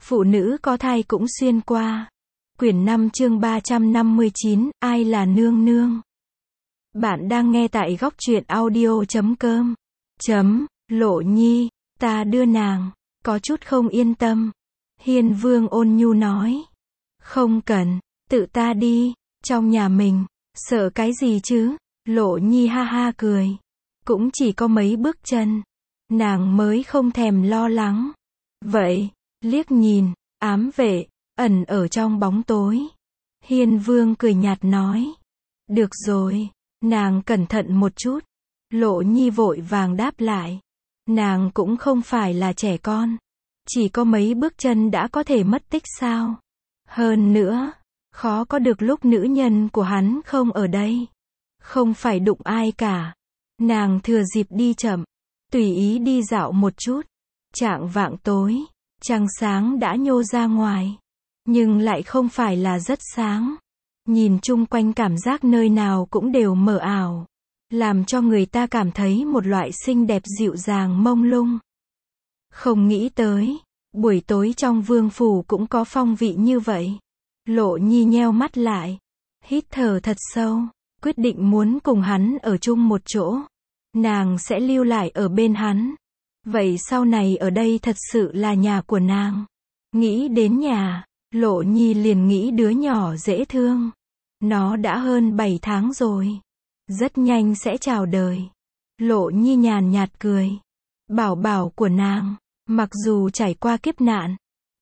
Phụ nữ có thai cũng xuyên qua. Quyển 5 chương 359, ai là nương nương? Bạn đang nghe tại góc truyện audio.com. Lộ Nhi, ta đưa nàng. Có chút không yên tâm. Hiên Vương ôn nhu nói. Không cần, tự ta đi, trong nhà mình, sợ cái gì chứ? Lộ Nhi ha ha cười. Cũng chỉ có mấy bước chân. Nàng mới không thèm lo lắng. Vậy, liếc nhìn, ám vệ, ẩn ở trong bóng tối. Hiên Vương cười nhạt nói. Được rồi, nàng cẩn thận một chút. Lộ Nhi vội vàng đáp lại. Nàng cũng không phải là trẻ con. Chỉ có mấy bước chân đã có thể mất tích sao? Hơn nữa, khó có được lúc nữ nhân của hắn không ở đây. Không phải đụng ai cả. Nàng thừa dịp đi chậm, tùy ý đi dạo một chút. Chạng vạng tối, trăng sáng đã nhô ra ngoài. Nhưng lại không phải là rất sáng. Nhìn chung quanh cảm giác nơi nào cũng đều mờ ảo. Làm cho người ta cảm thấy một loại xinh đẹp dịu dàng mông lung. Không nghĩ tới, buổi tối trong vương phủ cũng có phong vị như vậy. Lộ Nhi nheo mắt lại. Hít thở thật sâu. Quyết định muốn cùng hắn ở chung một chỗ. Nàng sẽ lưu lại ở bên hắn. Vậy sau này ở đây thật sự là nhà của nàng. Nghĩ đến nhà, Lộ Nhi liền nghĩ đứa nhỏ dễ thương. Nó đã hơn 7 tháng rồi. Rất nhanh sẽ chào đời. Lộ Nhi nhàn nhạt cười. Bảo bảo của nàng, mặc dù trải qua kiếp nạn,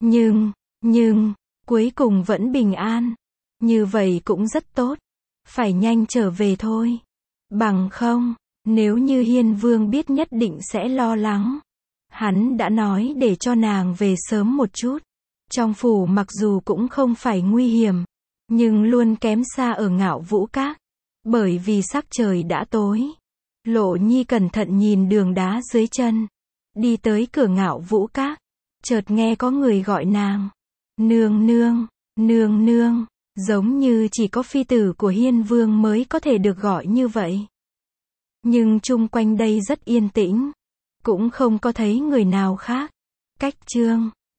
nhưng, cuối cùng vẫn bình an. Như vậy cũng rất tốt. Phải nhanh trở về thôi. Bằng không, nếu như Hiên Vương biết nhất định sẽ lo lắng. Hắn đã nói để cho nàng về sớm một chút. Trong phủ mặc dù cũng không phải nguy hiểm, nhưng luôn kém xa ở Ngạo Vũ Các. Bởi vì sắc trời đã tối. Lộ Nhi cẩn thận nhìn đường đá dưới chân. Đi tới cửa Ngạo Vũ Các. Chợt nghe có người gọi nàng. Nương nương, nương nương. Giống như chỉ có phi tử của Hiên Vương mới có thể được gọi như vậy. Nhưng chung quanh đây rất yên tĩnh. Cũng không có thấy người nào khác. Cách chương